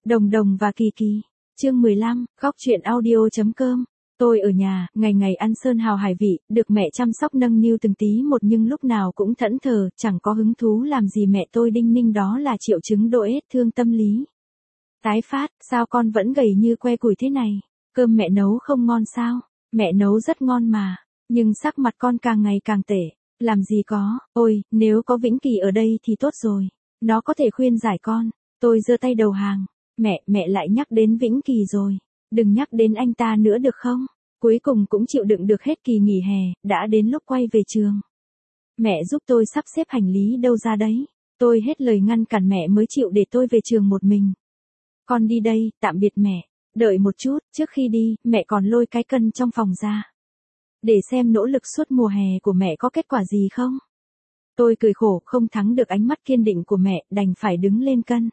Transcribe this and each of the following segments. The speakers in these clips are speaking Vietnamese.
Đồng Đồng và Kỳ Kỳ. Chương 15, góc truyện audio.com. Tôi ở nhà, ngày ngày ăn sơn hào hải vị, được mẹ chăm sóc nâng niu từng tí một nhưng lúc nào cũng thẫn thờ, chẳng có hứng thú làm gì mẹ tôi đinh ninh đó là triệu chứng độ ết thương tâm lý. Tái phát, sao con vẫn gầy như que củi thế này? Cơm mẹ nấu không ngon sao? Mẹ nấu rất ngon mà, nhưng sắc mặt con càng ngày càng tệ. Làm gì có, ôi, nếu có Vĩnh Kỳ ở đây thì tốt rồi. Nó có thể khuyên giải con. Tôi giơ tay đầu hàng. Mẹ lại nhắc đến Vĩnh Kỳ rồi. Đừng nhắc đến anh ta nữa được không? Cuối cùng cũng chịu đựng được hết kỳ nghỉ hè, đã đến lúc quay về trường. Mẹ giúp tôi sắp xếp hành lý đâu ra đấy. Tôi hết lời ngăn cản mẹ mới chịu để tôi về trường một mình. Con đi đây, tạm biệt mẹ. Đợi một chút, trước khi đi, mẹ còn lôi cái cân trong phòng ra. Để xem nỗ lực suốt mùa hè của mẹ có kết quả gì không? Tôi cười khổ không thắng được ánh mắt kiên định của mẹ, đành phải đứng lên cân.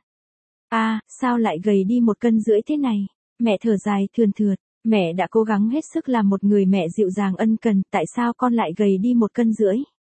Sao lại gầy đi 1,5 cân thế này? Mẹ thở dài thườn thượt, mẹ đã cố gắng hết sức làm một người mẹ dịu dàng ân cần, tại sao con lại gầy đi 1,5 cân?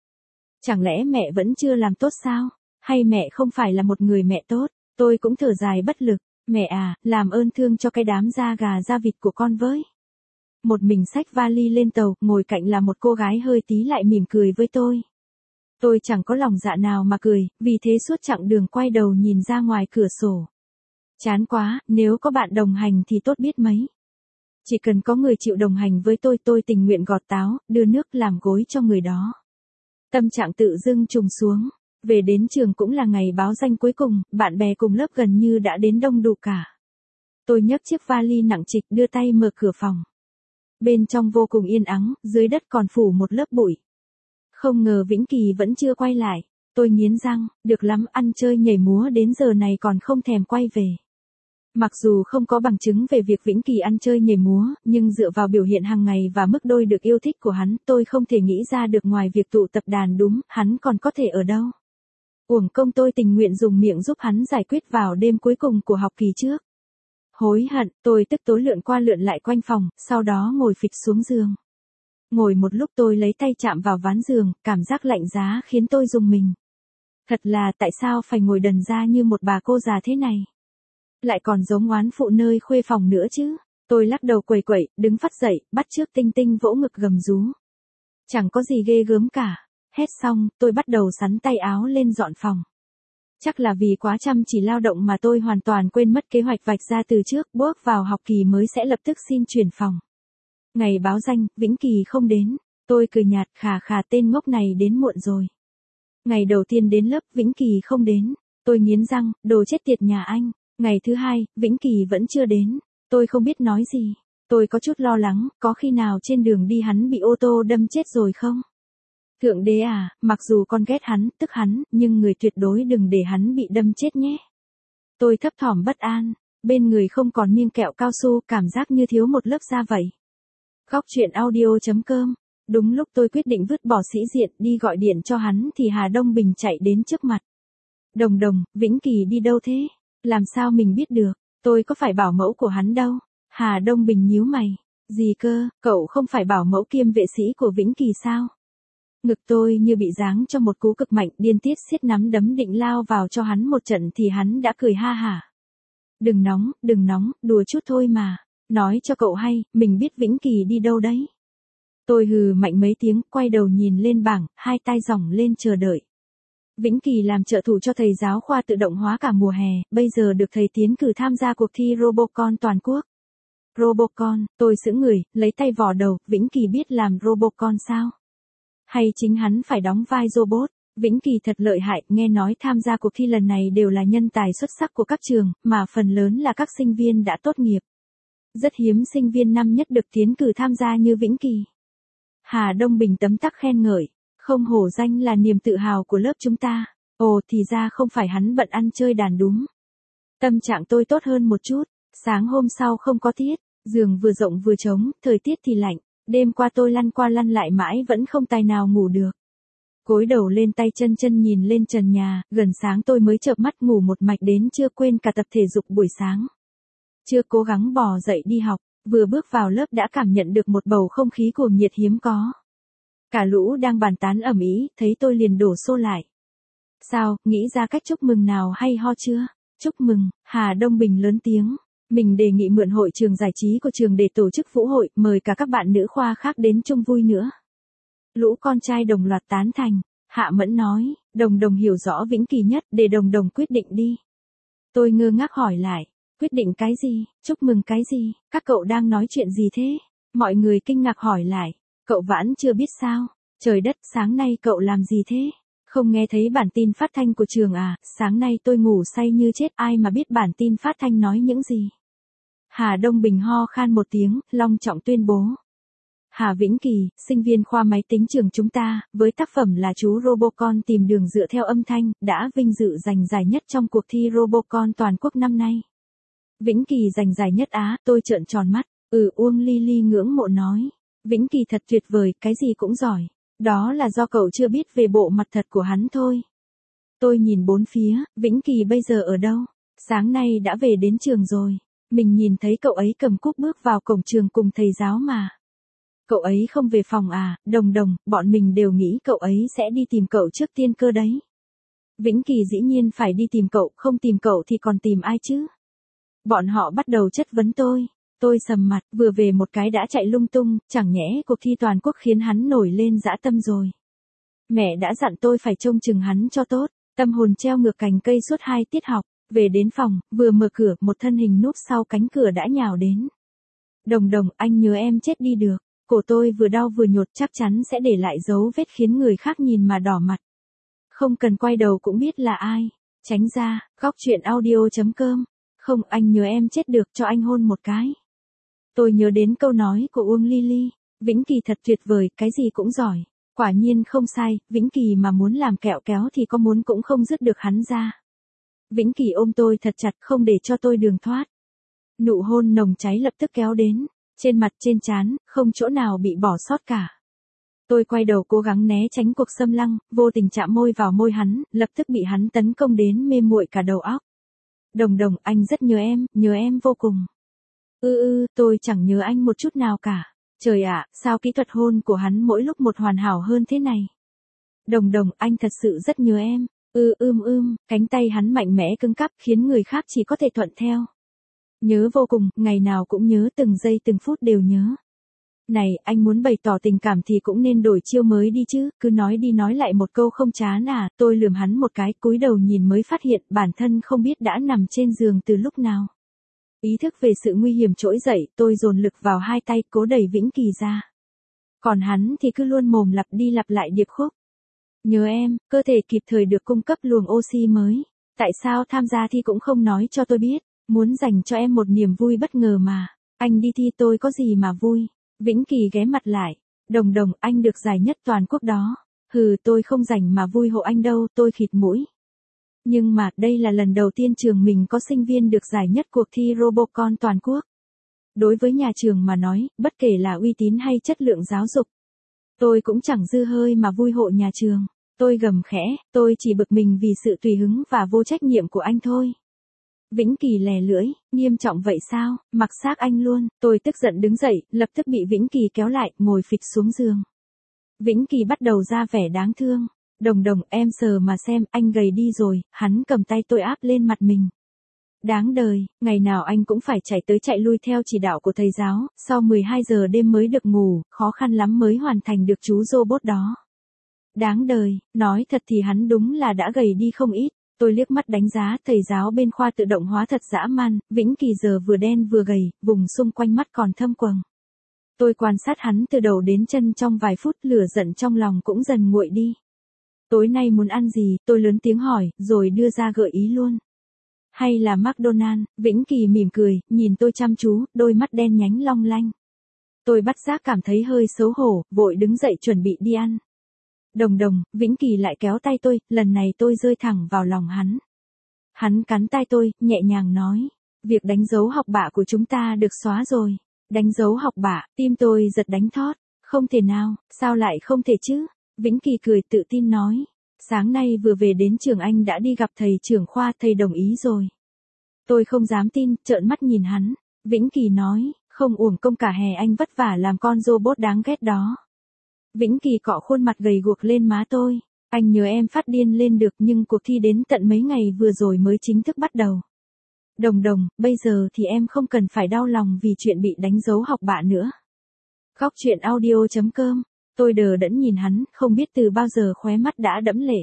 Chẳng lẽ mẹ vẫn chưa làm tốt sao? Hay mẹ không phải là một người mẹ tốt? Tôi cũng thở dài bất lực, mẹ à, làm ơn thương cho cái đám da gà da vịt của con với. Một mình xách vali lên tàu, ngồi cạnh là một cô gái hơi tí lại mỉm cười với tôi. Tôi chẳng có lòng dạ nào mà cười, vì thế suốt chặng đường quay đầu nhìn ra ngoài cửa sổ. Chán quá, nếu có bạn đồng hành thì tốt biết mấy. Chỉ cần có người chịu đồng hành với tôi tình nguyện gọt táo, đưa nước làm gối cho người đó. Tâm trạng tự dưng trùng xuống. Về đến trường cũng là ngày báo danh cuối cùng, bạn bè cùng lớp gần như đã đến đông đủ cả. Tôi nhấc chiếc vali nặng trịch đưa tay mở cửa phòng. Bên trong vô cùng yên ắng, dưới đất còn phủ một lớp bụi. Không ngờ Vĩnh Kỳ vẫn chưa quay lại. Tôi nghiến răng, được lắm, ăn chơi nhảy múa đến giờ này còn không thèm quay về. Mặc dù không có bằng chứng về việc Vĩnh Kỳ ăn chơi nhảy múa, nhưng dựa vào biểu hiện hàng ngày và mức đôi được yêu thích của hắn, tôi không thể nghĩ ra được ngoài việc tụ tập đàn đúng, hắn còn có thể ở đâu. Uổng công tôi tình nguyện dùng miệng giúp hắn giải quyết vào đêm cuối cùng của học kỳ trước. Hối hận, tôi tức tối lượn qua lượn lại quanh phòng, sau đó ngồi phịch xuống giường. Ngồi một lúc tôi lấy tay chạm vào ván giường, cảm giác lạnh giá khiến tôi rùng mình. Thật là tại sao phải ngồi đần ra như một bà cô già thế này? Lại còn giống oán phụ nơi khuê phòng nữa chứ. Tôi lắc đầu quẩy quẩy, đứng phắt dậy, bắt chước Tinh Tinh vỗ ngực gầm rú. Chẳng có gì ghê gớm cả. Hết xong, tôi bắt đầu xắn tay áo lên dọn phòng. Chắc là vì quá chăm chỉ lao động mà tôi hoàn toàn quên mất kế hoạch vạch ra từ trước, bước vào học kỳ mới sẽ lập tức xin chuyển phòng. Ngày báo danh, Vĩnh Kỳ không đến. Tôi cười nhạt, khà tên ngốc này đến muộn rồi. Ngày đầu tiên đến lớp, Vĩnh Kỳ không đến. Tôi nghiến răng, đồ chết tiệt nhà anh. Ngày thứ hai, Vĩnh Kỳ vẫn chưa đến. Tôi không biết nói gì. Tôi có chút lo lắng, có khi nào trên đường đi hắn bị ô tô đâm chết rồi không? Thượng đế à, mặc dù con ghét hắn, tức hắn, nhưng người tuyệt đối đừng để hắn bị đâm chết nhé. Tôi thấp thỏm bất an, bên người không còn miếng kẹo cao su, cảm giác như thiếu một lớp da vậy. Góc truyện audio.com. Đúng lúc tôi quyết định vứt bỏ sĩ diện đi gọi điện cho hắn thì Hà Đông Bình chạy đến trước mặt. Đồng Đồng, Vĩnh Kỳ đi đâu thế? Làm sao mình biết được, tôi có phải bảo mẫu của hắn đâu. Hà Đông Bình nhíu mày. Gì cơ, cậu không phải bảo mẫu kiêm vệ sĩ của Vĩnh Kỳ sao? Ngực tôi như bị giáng cho một cú cực mạnh, điên tiết siết nắm đấm định lao vào cho hắn một trận thì hắn đã cười ha hả. Đừng nóng, đùa chút thôi mà. Nói cho cậu hay, mình biết Vĩnh Kỳ đi đâu đấy. Tôi hừ mạnh mấy tiếng, quay đầu nhìn lên bảng, hai tay giỏng lên chờ đợi. Vĩnh Kỳ làm trợ thủ cho thầy giáo khoa tự động hóa cả mùa hè, bây giờ được thầy tiến cử tham gia cuộc thi Robocon toàn quốc. Robocon, tôi sững người, lấy tay vò đầu, Vĩnh Kỳ biết làm Robocon sao? Hay chính hắn phải đóng vai robot? Vĩnh Kỳ thật lợi hại, nghe nói tham gia cuộc thi lần này đều là nhân tài xuất sắc của các trường, mà phần lớn là các sinh viên đã tốt nghiệp. Rất hiếm sinh viên năm nhất được tiến cử tham gia như Vĩnh Kỳ. Hà Đông Bình tấm tắc khen ngợi, không hổ danh là niềm tự hào của lớp chúng ta. Ồ thì ra không phải hắn bận ăn chơi đàn đúng. Tâm trạng tôi tốt hơn một chút, sáng hôm sau không có tiết, giường vừa rộng vừa trống, thời tiết thì lạnh. Đêm qua tôi lăn qua lăn lại mãi vẫn không tài nào ngủ được. Gối đầu lên tay chân nhìn lên trần nhà, gần sáng tôi mới chợp mắt ngủ một mạch đến chưa, quên cả tập thể dục buổi sáng. Chưa cố gắng bò dậy đi học, vừa bước vào lớp đã cảm nhận được một bầu không khí cuồng nhiệt hiếm có. Cả lũ đang bàn tán ầm ĩ, thấy tôi liền đổ xô lại. Sao, nghĩ ra cách chúc mừng nào hay ho chưa? Chúc mừng, Hà Đông Bình lớn tiếng. Mình đề nghị mượn hội trường giải trí của trường để tổ chức vũ hội, mời cả các bạn nữ khoa khác đến chung vui nữa. Lũ con trai đồng loạt tán thành. Hạ Mẫn nói, Đồng Đồng hiểu rõ Vĩnh Kỳ nhất, để Đồng Đồng quyết định đi. Tôi ngơ ngác hỏi lại, quyết định cái gì, chúc mừng cái gì, các cậu đang nói chuyện gì thế? Mọi người kinh ngạc hỏi lại, cậu Vãn chưa biết sao? Trời đất, sáng nay cậu làm gì thế? Không nghe thấy bản tin phát thanh của trường à, sáng nay tôi ngủ say như chết, ai mà biết bản tin phát thanh nói những gì. Hà Đông Bình ho khan một tiếng, long trọng tuyên bố. Hà Vĩnh Kỳ, sinh viên khoa máy tính trường chúng ta, với tác phẩm là chú Robocon tìm đường dựa theo âm thanh, đã vinh dự giành giải nhất trong cuộc thi Robocon toàn quốc năm nay. Vĩnh Kỳ giành giải nhất á, tôi trợn tròn mắt, Uông Ly Ly ngưỡng mộ nói. Vĩnh Kỳ thật tuyệt vời, cái gì cũng giỏi. Đó là do cậu chưa biết về bộ mặt thật của hắn thôi. Tôi nhìn bốn phía, Vĩnh Kỳ bây giờ ở đâu? Sáng nay đã về đến trường rồi. Mình nhìn thấy cậu ấy cầm cúp bước vào cổng trường cùng thầy giáo mà. Cậu ấy không về phòng à, Đồng Đồng, bọn mình đều nghĩ cậu ấy sẽ đi tìm cậu trước tiên cơ đấy. Vĩnh Kỳ dĩ nhiên phải đi tìm cậu, không tìm cậu thì còn tìm ai chứ? Bọn họ bắt đầu chất vấn tôi. Tôi sầm mặt, vừa về một cái đã chạy lung tung, chẳng nhẽ cuộc thi toàn quốc khiến hắn nổi lên dã tâm rồi. Mẹ đã dặn tôi phải trông chừng hắn cho tốt, tâm hồn treo ngược cành cây suốt 2 tiết học. Về đến phòng, vừa mở cửa, một thân hình núp sau cánh cửa đã nhào đến. Đồng Đồng, anh nhớ em chết đi được. Cổ tôi vừa đau vừa nhột, chắc chắn sẽ để lại dấu vết khiến người khác nhìn mà đỏ mặt. Không cần quay đầu cũng biết là ai. Tránh ra, góc chuyện audio.com. Không, anh nhớ em chết được, cho anh hôn một cái. Tôi nhớ đến câu nói của Uông Ly Ly. Vĩnh Kỳ thật tuyệt vời, cái gì cũng giỏi. Quả nhiên không sai, Vĩnh Kỳ mà muốn làm kẹo kéo thì có muốn cũng không dứt được hắn ra. Vĩnh Kỳ ôm tôi thật chặt, không để cho tôi đường thoát. Nụ hôn nồng cháy lập tức kéo đến. Trên mặt, trên trán, không chỗ nào bị bỏ sót cả. Tôi quay đầu cố gắng né tránh cuộc xâm lăng, vô tình chạm môi vào môi hắn, lập tức bị hắn tấn công đến mê muội cả đầu óc. Đồng Đồng, anh rất nhớ em vô cùng. Tôi chẳng nhớ anh một chút nào cả. Trời ạ, sao kỹ thuật hôn của hắn mỗi lúc một hoàn hảo hơn thế này. Đồng Đồng, anh thật sự rất nhớ em. Cánh tay hắn mạnh mẽ cứng cáp khiến người khác chỉ có thể thuận theo. Nhớ vô cùng, ngày nào cũng nhớ, từng giây từng phút đều nhớ. Này, anh muốn bày tỏ tình cảm thì cũng nên đổi chiêu mới đi chứ, cứ nói đi nói lại một câu không chán à. Tôi lườm hắn một cái, cúi đầu nhìn mới phát hiện bản thân không biết đã nằm trên giường từ lúc nào. Ý thức về sự nguy hiểm trỗi dậy, tôi dồn lực vào hai tay cố đẩy Vĩnh Kỳ ra. Còn hắn thì cứ luôn mồm lặp đi lặp lại điệp khúc. Nhớ em, cơ thể kịp thời được cung cấp luồng oxy mới. Tại sao tham gia thi cũng không nói cho tôi biết. Muốn dành cho em một niềm vui bất ngờ mà. Anh đi thi tôi có gì mà vui. Vĩnh Kỳ ghé mặt lại. Đồng Đồng, anh được giải nhất toàn quốc đó. Tôi không rảnh mà vui hộ anh đâu, tôi khịt mũi. Nhưng mà, đây là lần đầu tiên trường mình có sinh viên được giải nhất cuộc thi Robocon toàn quốc. Đối với nhà trường mà nói, bất kể là uy tín hay chất lượng giáo dục, tôi cũng chẳng dư hơi mà vui hộ nhà trường. Tôi gầm khẽ, tôi chỉ bực mình vì sự tùy hứng và vô trách nhiệm của anh thôi. Vĩnh Kỳ lè lưỡi, nghiêm trọng vậy sao, mặc xác anh luôn. Tôi tức giận đứng dậy, lập tức bị Vĩnh Kỳ kéo lại, ngồi phịch xuống giường. Vĩnh Kỳ bắt đầu ra vẻ đáng thương. Đồng Đồng, em sờ mà xem, anh gầy đi rồi. Hắn cầm tay tôi áp lên mặt mình. Đáng đời, ngày nào anh cũng phải chạy tới chạy lui theo chỉ đạo của thầy giáo, sau 12 giờ đêm mới được ngủ, khó khăn lắm mới hoàn thành được chú robot đó. Đáng đời, nói thật thì hắn đúng là đã gầy đi không ít. Tôi liếc mắt đánh giá thầy giáo bên khoa tự động hóa thật dã man, Vĩnh Kỳ giờ vừa đen vừa gầy, vùng xung quanh mắt còn thâm quầng. Tôi quan sát hắn từ đầu đến chân trong vài phút, lửa giận trong lòng cũng dần nguội đi. Tối nay muốn ăn gì, tôi lớn tiếng hỏi, rồi đưa ra gợi ý luôn. Hay là McDonald's, Vĩnh Kỳ mỉm cười, nhìn tôi chăm chú, đôi mắt đen nhánh long lanh. Tôi bắt giác cảm thấy hơi xấu hổ, vội đứng dậy chuẩn bị đi ăn. Đồng Đồng, Vĩnh Kỳ lại kéo tay tôi, lần này tôi rơi thẳng vào lòng hắn. Hắn cắn tay tôi, nhẹ nhàng nói, việc đánh dấu học bạ của chúng ta được xóa rồi. Đánh dấu học bạ, tim tôi giật đánh thót. Không thể nào, sao lại không thể chứ? Vĩnh Kỳ cười tự tin nói, sáng nay vừa về đến trường anh đã đi gặp thầy trưởng khoa, thầy đồng ý rồi. Tôi không dám tin, trợn mắt nhìn hắn. Vĩnh Kỳ nói, không uổng công cả hè anh vất vả làm con robot đáng ghét đó. Vĩnh Kỳ cọ khuôn mặt gầy guộc lên má tôi. Anh nhớ em phát điên lên được, nhưng cuộc thi đến tận mấy ngày vừa rồi mới chính thức bắt đầu. Đồng đồng, bây giờ thì em không cần phải đau lòng vì chuyện bị đánh dấu học bạ nữa. Khóc chuyện audio.com, tôi đờ đẫn nhìn hắn, không biết từ bao giờ khóe mắt đã đẫm lệ.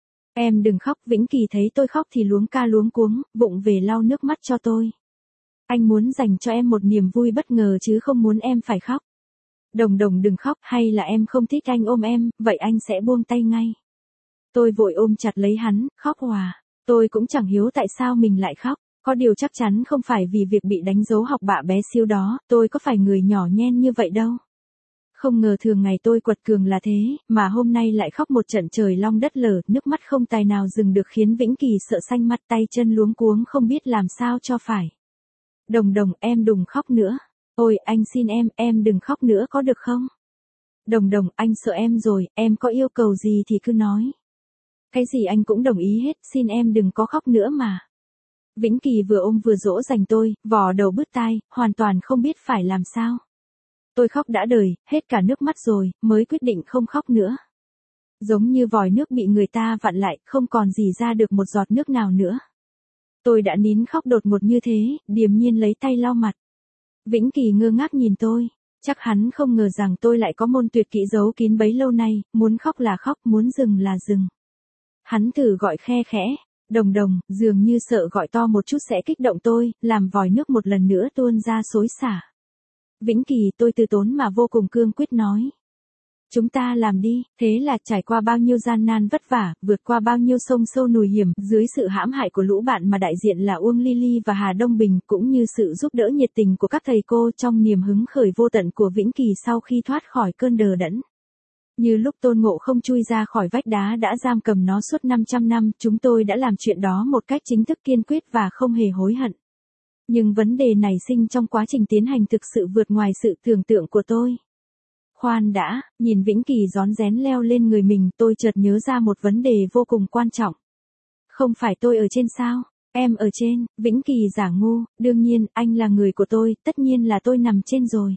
Em đừng khóc, Vĩnh Kỳ thấy tôi khóc thì luống ca luống cuống, vụng về lau nước mắt cho tôi. Anh muốn dành cho em một niềm vui bất ngờ chứ không muốn em phải khóc. Đồng đồng đừng khóc, hay là em không thích anh ôm em, vậy anh sẽ buông tay ngay. Tôi vội ôm chặt lấy hắn, khóc hòa. Tôi cũng chẳng hiểu tại sao mình lại khóc. Có điều chắc chắn không phải vì việc bị đánh dấu học bạ bé xíu đó, tôi có phải người nhỏ nhen như vậy đâu. Không ngờ thường ngày tôi quật cường là thế, mà hôm nay lại khóc một trận trời long đất lở, nước mắt không tài nào dừng được khiến Vĩnh Kỳ sợ xanh mặt tay chân luống cuống không biết làm sao cho phải. Đồng đồng, em đừng khóc nữa. Ôi, anh xin em đừng khóc nữa có được không? Đồng đồng, anh sợ em rồi, em có yêu cầu gì thì cứ nói. Cái gì anh cũng đồng ý hết, xin em đừng có khóc nữa mà. Vĩnh Kỳ vừa ôm vừa dỗ dành tôi, vò đầu bứt tai, hoàn toàn không biết phải làm sao. Tôi khóc đã đời, hết cả nước mắt rồi, mới quyết định không khóc nữa. Giống như vòi nước bị người ta vặn lại, không còn gì ra được một giọt nước nào nữa. Tôi đã nín khóc đột ngột như thế, điềm nhiên lấy tay lau mặt. Vĩnh Kỳ ngơ ngác nhìn tôi, chắc hắn không ngờ rằng tôi lại có môn tuyệt kỹ giấu kín bấy lâu nay, muốn khóc là khóc, muốn dừng là dừng. Hắn thử gọi khe khẽ, đồng đồng, dường như sợ gọi to một chút sẽ kích động tôi, làm vòi nước một lần nữa tuôn ra xối xả. Vĩnh Kỳ, tôi từ tốn mà vô cùng cương quyết nói. Chúng ta làm đi, thế là trải qua bao nhiêu gian nan vất vả, vượt qua bao nhiêu sông sâu núi hiểm, dưới sự hãm hại của lũ bạn mà đại diện là Uông Ly và Hà Đông Bình, cũng như sự giúp đỡ nhiệt tình của các thầy cô trong niềm hứng khởi vô tận của Vĩnh Kỳ sau khi thoát khỏi cơn đờ đẫn. Như lúc Tôn Ngộ Không chui ra khỏi vách đá đã giam cầm nó suốt 500 năm, chúng tôi đã làm chuyện đó một cách chính thức kiên quyết và không hề hối hận. Nhưng vấn đề nảy sinh trong quá trình tiến hành thực sự vượt ngoài sự tưởng tượng của tôi. Khoan đã, nhìn Vĩnh Kỳ rón rén leo lên người mình, tôi chợt nhớ ra một vấn đề vô cùng quan trọng. Không phải tôi ở trên sao? Em ở trên. Vĩnh Kỳ giả ngu, đương nhiên, anh là người của tôi, tất nhiên là tôi nằm trên rồi.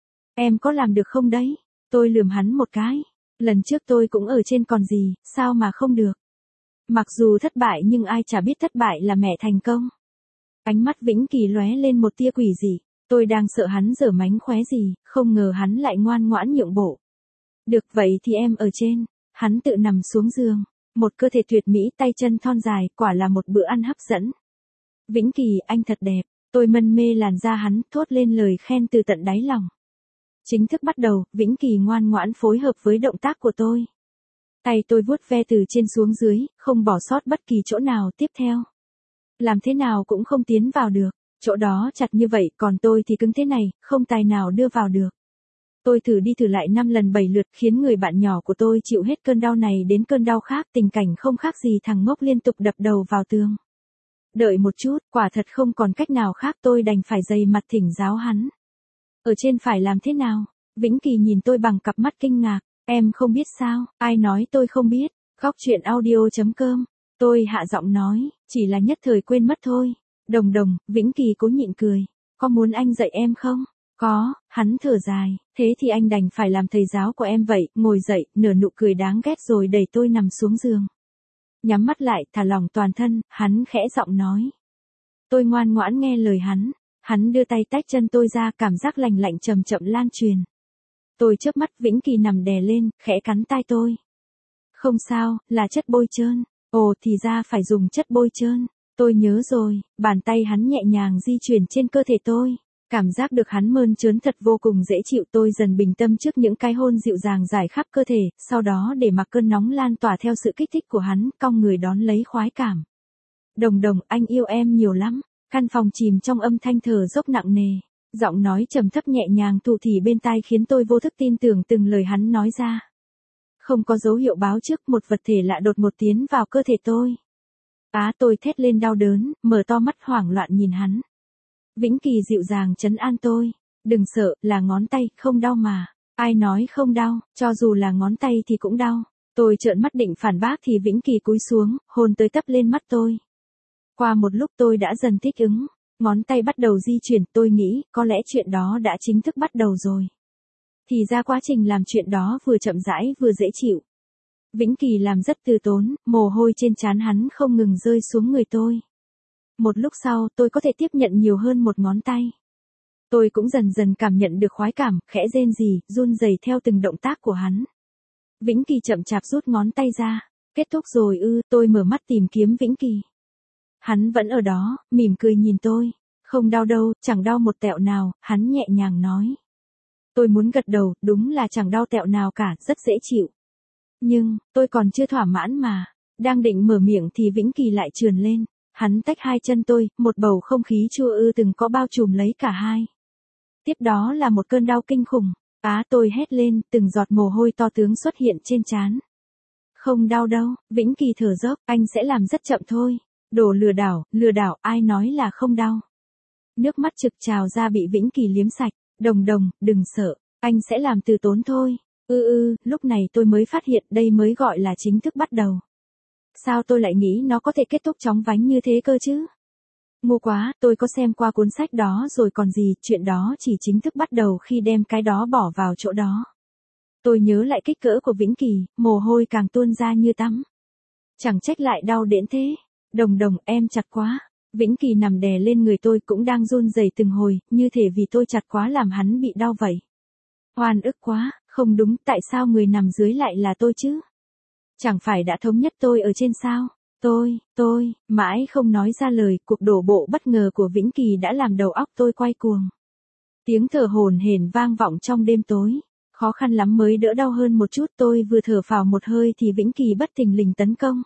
Em có làm được không đấy? Tôi lườm hắn một cái. Lần trước tôi cũng ở trên còn gì, sao mà không được? Mặc dù thất bại nhưng ai chả biết thất bại là mẹ thành công. Ánh mắt Vĩnh Kỳ lóe lên một tia quỷ dị. Tôi đang sợ hắn giở mánh khóe gì, không ngờ hắn lại ngoan ngoãn nhượng bộ. Được vậy thì em ở trên. Hắn tự nằm xuống giường. Một cơ thể tuyệt mỹ, tay chân thon dài, quả là một bữa ăn hấp dẫn. Vĩnh Kỳ, anh thật đẹp. Tôi mân mê làn da hắn, thốt lên lời khen từ tận đáy lòng. Chính thức bắt đầu, Vĩnh Kỳ ngoan ngoãn phối hợp với động tác của tôi. Tay tôi vuốt ve từ trên xuống dưới, không bỏ sót bất kỳ chỗ nào. Tiếp theo. Làm thế nào cũng không tiến vào được. Chỗ đó chặt như vậy, còn tôi thì cứng thế này, không tài nào đưa vào được. Tôi thử đi thử lại 5 lần 7 lượt khiến người bạn nhỏ của tôi chịu hết cơn đau này đến cơn đau khác, tình cảnh không khác gì thằng ngốc liên tục đập đầu vào tường. Đợi một chút, quả thật không còn cách nào khác, tôi đành phải dày mặt thỉnh giáo hắn. Ở trên phải làm thế nào? Vĩnh Kỳ nhìn tôi bằng cặp mắt kinh ngạc. Em không biết sao? Ai nói tôi không biết? Khóc chuyện audio.com. Tôi hạ giọng nói, chỉ là nhất thời quên mất thôi. Đồng đồng, Vĩnh Kỳ cố nhịn cười. Có muốn anh dạy em không? Có, hắn thở dài. Thế thì anh đành phải làm thầy giáo của em vậy. Ngồi dậy, nở nụ cười đáng ghét rồi đẩy tôi nằm xuống giường. Nhắm mắt lại, thả lỏng toàn thân, hắn khẽ giọng nói. Tôi ngoan ngoãn nghe lời hắn. Hắn đưa tay tách chân tôi ra, cảm giác lành lạnh chậm chậm lan truyền. Tôi chớp mắt, Vĩnh Kỳ nằm đè lên, khẽ cắn tai tôi. Không sao, là chất bôi trơn. Ồ, thì ra phải dùng chất bôi trơn. Tôi nhớ rồi, bàn tay hắn nhẹ nhàng di chuyển trên cơ thể tôi. Cảm giác được hắn mơn trớn thật vô cùng dễ chịu, tôi dần bình tâm trước những cái hôn dịu dàng rải khắp cơ thể, sau đó để mặc cơn nóng lan tỏa theo sự kích thích của hắn, cong người đón lấy khoái cảm. Đồng đồng, anh yêu em nhiều lắm. Căn phòng chìm trong âm thanh thở dốc nặng nề. Giọng nói trầm thấp nhẹ nhàng thủ thỉ bên tai khiến tôi vô thức tin tưởng từng lời hắn nói ra. Không có dấu hiệu báo trước, một vật thể lạ đột ngột tiến vào cơ thể tôi. Tôi thét lên đau đớn, mở to mắt hoảng loạn nhìn hắn. Vĩnh Kỳ dịu dàng trấn an tôi. Đừng sợ, là ngón tay, không đau mà. Ai nói không đau, cho dù là ngón tay thì cũng đau. Tôi trợn mắt định phản bác thì Vĩnh Kỳ cúi xuống, hôn tới tấp lên mắt tôi. Qua một lúc tôi đã dần thích ứng. Ngón tay bắt đầu di chuyển, tôi nghĩ, có lẽ chuyện đó đã chính thức bắt đầu rồi. Thì ra quá trình làm chuyện đó vừa chậm rãi vừa dễ chịu. Vĩnh Kỳ làm rất từ tốn, mồ hôi trên trán hắn không ngừng rơi xuống người tôi. Một lúc sau tôi có thể tiếp nhận nhiều hơn một ngón tay. Tôi cũng dần dần cảm nhận được khoái cảm, khẽ rên rỉ, run rẩy theo từng động tác của hắn. Vĩnh Kỳ chậm chạp rút ngón tay ra. Kết thúc rồi ư, tôi mở mắt tìm kiếm Vĩnh Kỳ. Hắn vẫn ở đó, mỉm cười nhìn tôi. Không đau đâu, chẳng đau một tẹo nào, hắn nhẹ nhàng nói. Tôi muốn gật đầu, đúng là chẳng đau tẹo nào cả, rất dễ chịu. Nhưng, tôi còn chưa thỏa mãn mà. Đang định mở miệng thì Vĩnh Kỳ lại trườn lên. Hắn tách hai chân tôi, một bầu không khí chua ư từng có bao trùm lấy cả hai. Tiếp đó là một cơn đau kinh khủng. Tôi hét lên, từng giọt mồ hôi to tướng xuất hiện trên trán. Không đau đâu, Vĩnh Kỳ thở dốc, anh sẽ làm rất chậm thôi. Đồ lừa đảo, ai nói là không đau. Nước mắt trực trào ra bị Vĩnh Kỳ liếm sạch. Đồng đồng, đừng sợ, anh sẽ làm từ tốn thôi. Lúc này tôi mới phát hiện đây mới gọi là chính thức bắt đầu. Sao tôi lại nghĩ nó có thể kết thúc chóng vánh như thế cơ chứ? Ngu quá, tôi có xem qua cuốn sách đó rồi còn gì, chuyện đó chỉ chính thức bắt đầu khi đem cái đó bỏ vào chỗ đó. Tôi nhớ lại kích cỡ của Vĩnh Kỳ, mồ hôi càng tuôn ra như tắm. Chẳng trách lại đau đến thế. Đồng đồng, em chặt quá. Vĩnh Kỳ nằm đè lên người tôi cũng đang run rẩy từng hồi, như thể vì tôi chặt quá làm hắn bị đau vậy. Oan ức quá, không đúng, tại sao người nằm dưới lại là tôi chứ? Chẳng phải đã thống nhất tôi ở trên sao? Tôi, mãi không nói ra lời, cuộc đổ bộ bất ngờ của Vĩnh Kỳ đã làm đầu óc tôi quay cuồng. Tiếng thở hổn hển vang vọng trong đêm tối. Khó khăn lắm mới đỡ đau hơn một chút, tôi vừa thở phào một hơi thì Vĩnh Kỳ bất thình lình tấn công.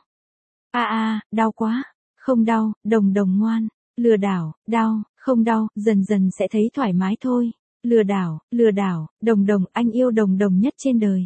Đau quá. Không đau, đồng đồng ngoan. Lừa đảo, đau, không đau, dần dần sẽ thấy thoải mái thôi. Lừa đảo, đồng đồng, anh yêu đồng đồng nhất trên đời.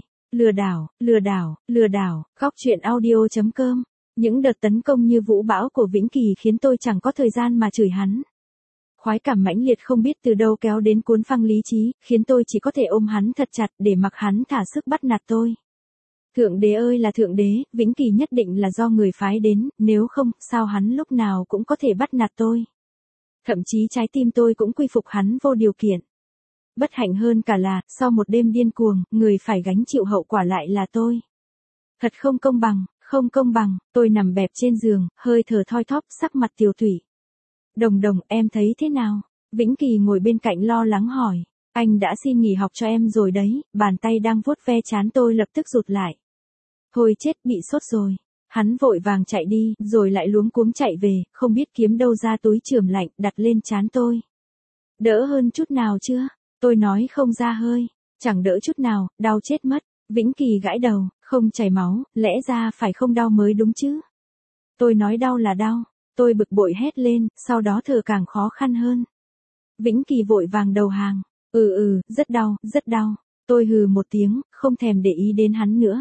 Lừa đảo, khóc chuyện audio.com. Những đợt tấn công như vũ bão của Vĩnh Kỳ khiến tôi chẳng có thời gian mà chửi hắn. Khoái cảm mãnh liệt không biết từ đâu kéo đến cuốn phăng lý trí, khiến tôi chỉ có thể ôm hắn thật chặt để mặc hắn thả sức bắt nạt tôi. Thượng đế ơi là thượng đế, Vĩnh Kỳ nhất định là do người phái đến, nếu không, sao hắn lúc nào cũng có thể bắt nạt tôi. Thậm chí trái tim tôi cũng quy phục hắn vô điều kiện. Bất hạnh hơn cả là, sau một đêm điên cuồng, người phải gánh chịu hậu quả lại là tôi. Thật không công bằng, tôi nằm bẹp trên giường, hơi thở thoi thóp, sắc mặt tiều tụy. Đồng đồng, em thấy thế nào? Vĩnh Kỳ ngồi bên cạnh lo lắng hỏi. Anh đã xin nghỉ học cho em rồi đấy, bàn tay đang vuốt ve trán tôi lập tức rụt lại. Thôi chết, bị sốt rồi. Hắn vội vàng chạy đi, rồi lại luống cuống chạy về, không biết kiếm đâu ra túi chườm lạnh, đặt lên trán tôi. Đỡ hơn chút nào chưa? Tôi nói không ra hơi. Chẳng đỡ chút nào, đau chết mất. Vĩnh Kỳ gãi đầu, không chảy máu, lẽ ra phải không đau mới đúng chứ. Tôi nói đau là đau. Tôi bực bội hét lên, sau đó thở càng khó khăn hơn. Vĩnh Kỳ vội vàng đầu hàng. Rất đau. Tôi hừ một tiếng, không thèm để ý đến hắn nữa.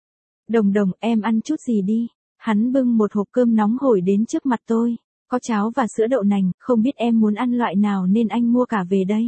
Đồng đồng, em ăn chút gì đi. Hắn bưng một hộp cơm nóng hổi đến trước mặt tôi. Có cháo và sữa đậu nành, không biết em muốn ăn loại nào nên anh mua cả về đây.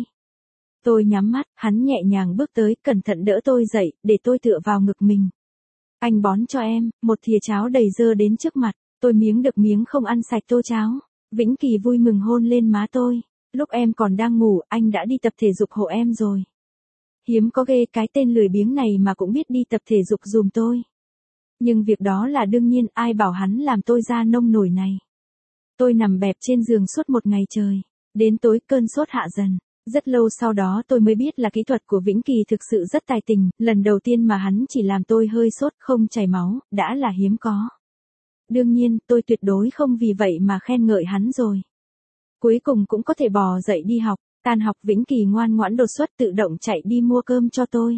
Tôi nhắm mắt, hắn nhẹ nhàng bước tới, cẩn thận đỡ tôi dậy, để tôi tựa vào ngực mình. Anh bón cho em, một thìa cháo đầy dơ đến trước mặt. Tôi miếng được miếng không ăn sạch tô cháo. Vĩnh Kỳ vui mừng hôn lên má tôi. Lúc em còn đang ngủ, anh đã đi tập thể dục hộ em rồi. Hiếm có ghê, cái tên lười biếng này mà cũng biết đi tập thể dục giùm tôi. Nhưng việc đó là đương nhiên, ai bảo hắn làm tôi ra nông nổi này. Tôi nằm bẹp trên giường suốt một ngày trời. Đến tối cơn sốt hạ dần. Rất lâu sau đó tôi mới biết là kỹ thuật của Vĩnh Kỳ thực sự rất tài tình, lần đầu tiên mà hắn chỉ làm tôi hơi sốt không chảy máu, đã là hiếm có. Đương nhiên, tôi tuyệt đối không vì vậy mà khen ngợi hắn rồi. Cuối cùng cũng có thể bò dậy đi học, tan học Vĩnh Kỳ ngoan ngoãn đột xuất tự động chạy đi mua cơm cho tôi.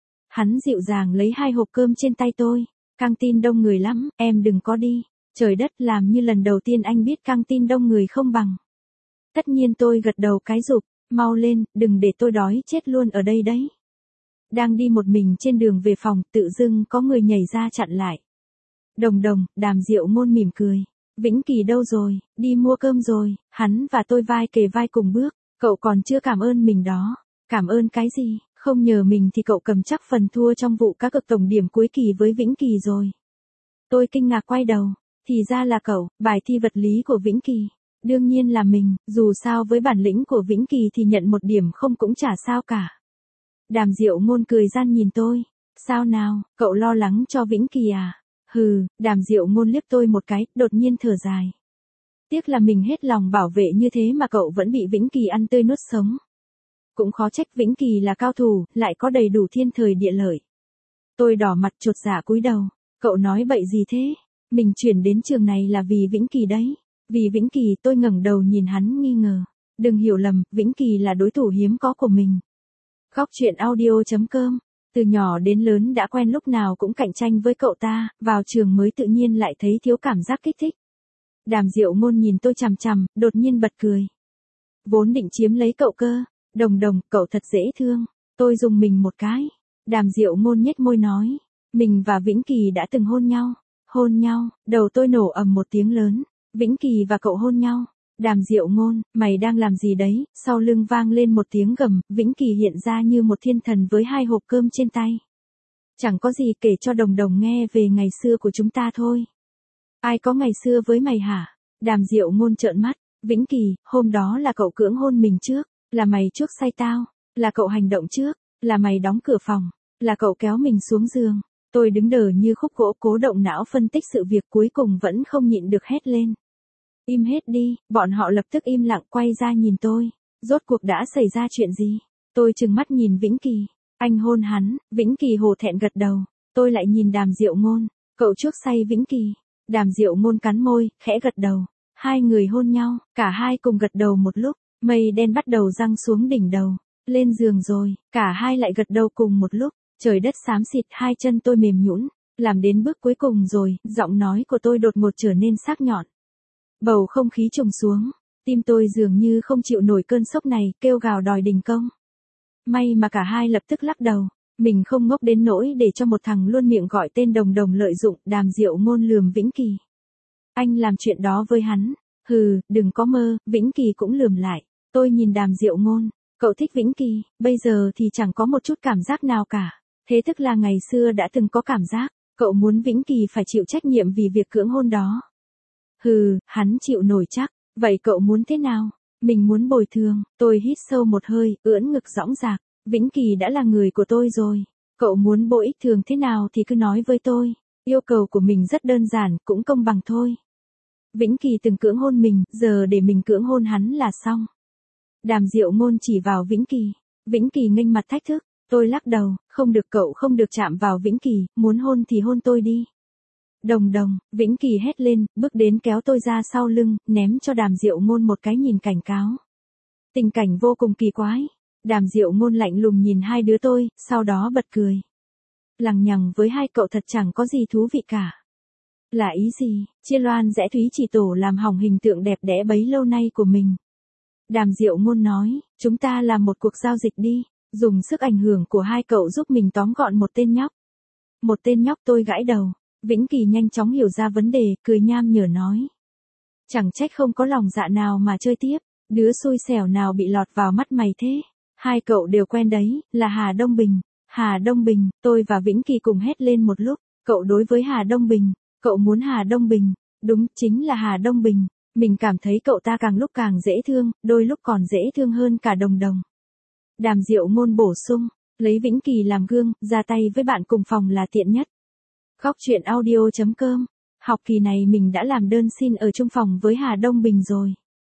Hắn dịu dàng lấy 2 hộp cơm trên tay tôi. Căng tin đông người lắm, em đừng có đi. Trời đất, làm như lần đầu tiên anh biết căng tin đông người không bằng. Tất nhiên tôi gật đầu cái rụp, mau lên, đừng để tôi đói chết luôn ở đây đấy. Đang đi một mình trên đường về phòng, tự dưng có người nhảy ra chặn lại. Đồng đồng, Đàm Diệu Ngôn mỉm cười. Vĩnh Kỳ đâu rồi, đi mua cơm rồi, hắn và tôi vai kề vai cùng bước, cậu còn chưa cảm ơn mình đó. Cảm ơn cái gì, không nhờ mình thì cậu cầm chắc phần thua trong vụ cá cược tổng điểm cuối kỳ với Vĩnh Kỳ rồi. Tôi kinh ngạc quay đầu, thì ra là cậu, bài thi vật lý của Vĩnh Kỳ. Đương nhiên là mình, dù sao với bản lĩnh của Vĩnh Kỳ thì nhận 1 điểm không cũng chả sao cả. Đàm Diệu Ngôn cười gian nhìn tôi. Sao nào, cậu lo lắng cho Vĩnh Kỳ à? Hừ, Đàm Diệu Ngôn liếc tôi một cái, đột nhiên thở dài. Tiếc là mình hết lòng bảo vệ như thế mà cậu vẫn bị Vĩnh Kỳ ăn tươi nuốt sống. Cũng khó trách Vĩnh Kỳ là cao thủ, lại có đầy đủ thiên thời địa lợi. Tôi đỏ mặt chột dạ cúi đầu. Cậu nói bậy gì thế? Mình chuyển đến trường này là vì Vĩnh Kỳ đấy. Vì Vĩnh Kỳ. Tôi ngẩng đầu nhìn hắn nghi ngờ. Đừng hiểu lầm, Vĩnh Kỳ là đối thủ hiếm có của mình. Góc truyện audio.com. Từ nhỏ đến lớn đã quen lúc nào cũng cạnh tranh với cậu ta, vào trường mới tự nhiên lại thấy thiếu cảm giác kích thích. Đàm Diệu Ngôn nhìn tôi chằm chằm, đột nhiên bật cười. Vốn định chiếm lấy cậu cơ. Đồng đồng, cậu thật dễ thương. Tôi dùng mình một cái. Đàm Diệu Ngôn nhếch môi nói. Mình và Vĩnh Kỳ đã từng hôn nhau. Hôn nhau, đầu tôi nổ ầm một tiếng lớn. Vĩnh Kỳ và cậu hôn nhau. Đàm Diệu Ngôn, mày đang làm gì đấy? Sau lưng vang lên một tiếng gầm, Vĩnh Kỳ hiện ra như một thiên thần với 2 hộp cơm trên tay. Chẳng có gì, kể cho đồng đồng nghe về ngày xưa của chúng ta thôi. Ai có ngày xưa với mày hả? Đàm Diệu Ngôn trợn mắt. Vĩnh Kỳ, hôm đó là cậu cưỡng hôn mình trước. Là mày trước say tao. Là cậu hành động trước. Là mày đóng cửa phòng. Là cậu kéo mình xuống giường. Tôi đứng đờ như khúc gỗ, cố động não phân tích sự việc, cuối cùng vẫn không nhịn được hét lên. Im hết đi. Bọn họ lập tức im lặng quay ra nhìn tôi. Rốt cuộc đã xảy ra chuyện gì? Tôi trừng mắt nhìn Vĩnh Kỳ. Anh hôn hắn. Vĩnh Kỳ hổ thẹn gật đầu. Tôi lại nhìn Đàm Diệu Ngôn. Cậu trước say Vĩnh Kỳ. Đàm Diệu Ngôn cắn môi, khẽ gật đầu. Hai người hôn nhau, cả hai cùng gật đầu một lúc. Mây đen bắt đầu giăng xuống đỉnh đầu. Lên giường rồi, cả hai lại gật đầu cùng một lúc. Trời đất xám xịt, hai chân tôi mềm nhũn. Làm đến bước cuối cùng rồi, giọng nói của tôi đột ngột trở nên sắc nhọn. Bầu không khí trùng xuống. Tim tôi dường như không chịu nổi cơn sốc này, kêu gào đòi đình công. May mà cả hai lập tức lắc đầu. Mình không ngốc đến nỗi để cho một thằng luôn miệng gọi tên đồng đồng lợi dụng. Đàm Diệu Ngôn lườm Vĩnh Kỳ. Anh làm chuyện đó với hắn. Hừ, đừng có mơ. Vĩnh Kỳ cũng lườm lại. Tôi nhìn Đàm Diệu Ngôn. Cậu thích Vĩnh Kỳ, bây giờ thì chẳng có một chút cảm giác nào cả. Thế tức là ngày xưa đã từng có cảm giác. Cậu muốn Vĩnh Kỳ phải chịu trách nhiệm vì việc cưỡng hôn đó. Hừ, hắn chịu nổi chắc. Vậy cậu muốn thế nào? Mình muốn bồi thường. Tôi hít sâu một hơi, ưỡn ngực dõng dạc. Vĩnh Kỳ đã là người của tôi rồi. Cậu muốn bồi thường thế nào thì cứ nói với tôi. Yêu cầu của mình rất đơn giản, cũng công bằng thôi. Vĩnh Kỳ từng cưỡng hôn mình, giờ để mình cưỡng hôn hắn là xong. Đàm Diệu Ngôn chỉ vào Vĩnh Kỳ. Vĩnh Kỳ nghênh mặt thách thức. Tôi lắc đầu, không được, cậu không được chạm vào Vĩnh Kỳ, muốn hôn thì hôn tôi đi. Đồng đồng, Vĩnh Kỳ hét lên, bước đến kéo tôi ra sau lưng, ném cho Đàm Diệu Ngôn một cái nhìn cảnh cáo. Tình cảnh vô cùng kỳ quái. Đàm Diệu Ngôn lạnh lùng nhìn hai đứa tôi, sau đó bật cười. Lằng nhằng với hai cậu thật chẳng có gì thú vị cả. Là ý gì? Chia loan rẽ Thúy Chỉ Tổ làm hỏng hình tượng đẹp đẽ bấy lâu nay của mình. Đàm Diệu Ngôn nói, chúng ta làm một cuộc giao dịch đi, dùng sức ảnh hưởng của hai cậu giúp mình tóm gọn một tên nhóc. Một tên nhóc? Tôi gãi đầu. Vĩnh Kỳ nhanh chóng hiểu ra vấn đề, cười nham nhở nói. Chẳng trách không có lòng dạ nào mà chơi tiếp, đứa xui xẻo nào bị lọt vào mắt mày thế. Hai cậu đều quen đấy, là Hà Đông Bình. Hà Đông Bình, tôi và Vĩnh Kỳ cùng hét lên một lúc. Cậu đối với Hà Đông Bình, cậu muốn Hà Đông Bình, đúng, chính là Hà Đông Bình. Mình cảm thấy cậu ta càng lúc càng dễ thương, đôi lúc còn dễ thương hơn cả đồng đồng. Đàm Diệu Ngôn bổ sung, lấy Vĩnh Kỳ làm gương, ra tay với bạn cùng phòng là tiện nhất. Góc truyện audio.com. Học kỳ này mình đã làm đơn xin ở chung phòng với Hà Đông Bình rồi.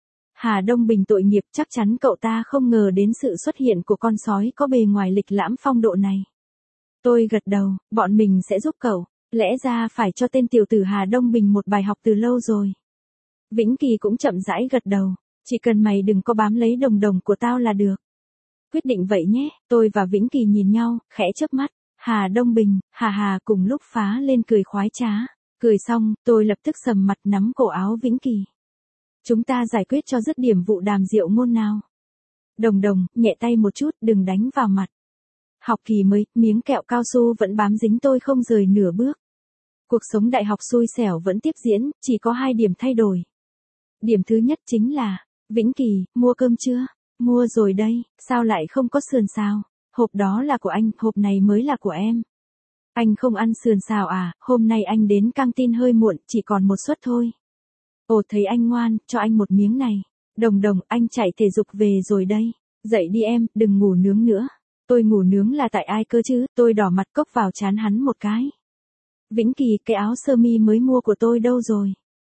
Hà Đông Bình tội nghiệp, chắc chắn cậu ta không ngờ đến sự xuất hiện của con sói có bề ngoài lịch lãm phong độ này. Tôi gật đầu, bọn mình sẽ giúp cậu. Lẽ ra phải cho tên tiểu tử Hà Đông Bình một bài học từ lâu rồi. Vĩnh Kỳ cũng chậm rãi gật đầu. Chỉ cần mày đừng có bám lấy đồng đồng của tao là được. Quyết định vậy nhé. Tôi và Vĩnh Kỳ nhìn nhau, khẽ chớp mắt. Hà Đông Bình, hà cùng lúc phá lên cười khoái trá. Cười xong, tôi lập tức sầm mặt nắm cổ áo Vĩnh Kỳ. Chúng ta giải quyết cho dứt điểm vụ Đàm Diệu Ngôn nào. Đồng đồng, nhẹ tay một chút, đừng đánh vào mặt. Học kỳ mới, miếng kẹo cao su vẫn bám dính tôi không rời nửa bước. Cuộc sống đại học xui xẻo vẫn tiếp diễn, chỉ có 2 điểm thay đổi. Điểm thứ nhất chính là, Vĩnh Kỳ, mua cơm chưa? Mua rồi đây, sao lại không có sườn xào? Hộp đó là của anh, hộp này mới là của em. Anh không ăn sườn xào à? Hôm nay anh đến căng tin hơi muộn, chỉ còn một suất thôi. Ồ, thấy anh ngoan, cho anh một miếng này. Đồng đồng, anh chạy thể dục về rồi đây. Dậy đi em, đừng ngủ nướng nữa. Tôi ngủ nướng là tại ai cơ chứ? Tôi đỏ mặt cốc vào trán hắn một cái. Vĩnh Kỳ, cái áo sơ mi mới mua của tôi đâu rồi?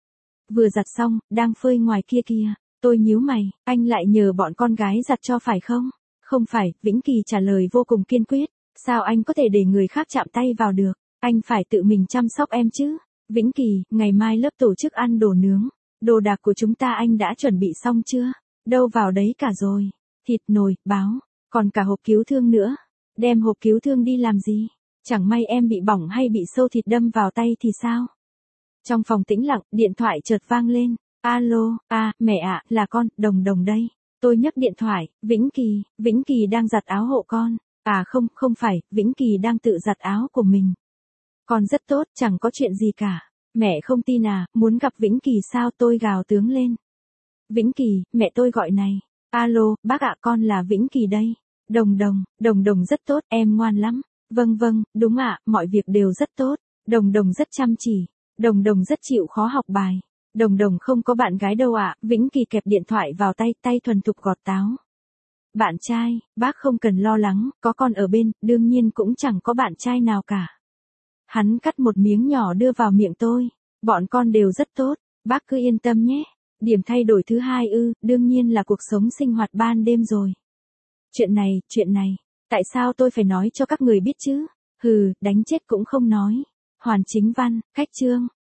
vừa giặt xong, đang phơi ngoài kia kìa. Tôi nhíu mày, anh lại nhờ bọn con gái giặt cho phải không? Không phải, Vĩnh Kỳ trả lời vô cùng kiên quyết. Sao anh có thể để người khác chạm tay vào được? Anh phải tự mình chăm sóc em chứ. Vĩnh Kỳ, ngày mai lớp tổ chức ăn đồ nướng. Đồ đạc của chúng ta anh đã chuẩn bị xong chưa? Đâu vào đấy cả rồi. Thịt, nồi, báo, còn cả hộp cứu thương nữa. Đem hộp cứu thương đi làm gì? Chẳng may em bị bỏng hay bị sâu thịt đâm vào tay thì sao? Trong phòng tĩnh lặng, điện thoại chợt vang lên. Alo, mẹ ạ, là con, Đồng Đồng đây. Tôi nhấc điện thoại, Vĩnh Kỳ đang giặt áo hộ con. Không phải, Vĩnh Kỳ đang tự giặt áo của mình. Con rất tốt, chẳng có chuyện gì cả. Mẹ không tin à, muốn gặp Vĩnh Kỳ sao? Tôi gào tướng lên. Vĩnh Kỳ, mẹ tôi gọi này. Alo, bác ạ, con là Vĩnh Kỳ đây. Đồng Đồng rất tốt, em ngoan lắm. Vâng, đúng ạ, mọi việc đều rất tốt. Đồng Đồng rất chăm chỉ. Đồng Đồng rất chịu khó học bài. Đồng Đồng không có bạn gái đâu ạ. Vĩnh Kỳ kẹp điện thoại vào tay thuần thục gọt táo. Bạn trai, bác không cần lo lắng, có con ở bên, đương nhiên cũng chẳng có bạn trai nào cả. Hắn cắt một miếng nhỏ đưa vào miệng tôi. Bọn con đều rất tốt, bác cứ yên tâm nhé. Điểm thay đổi thứ hai đương nhiên là cuộc sống sinh hoạt ban đêm rồi. Chuyện này, tại sao tôi phải nói cho các người biết chứ? Đánh chết cũng không nói. Hoàn Chính Văn, Khách Chương.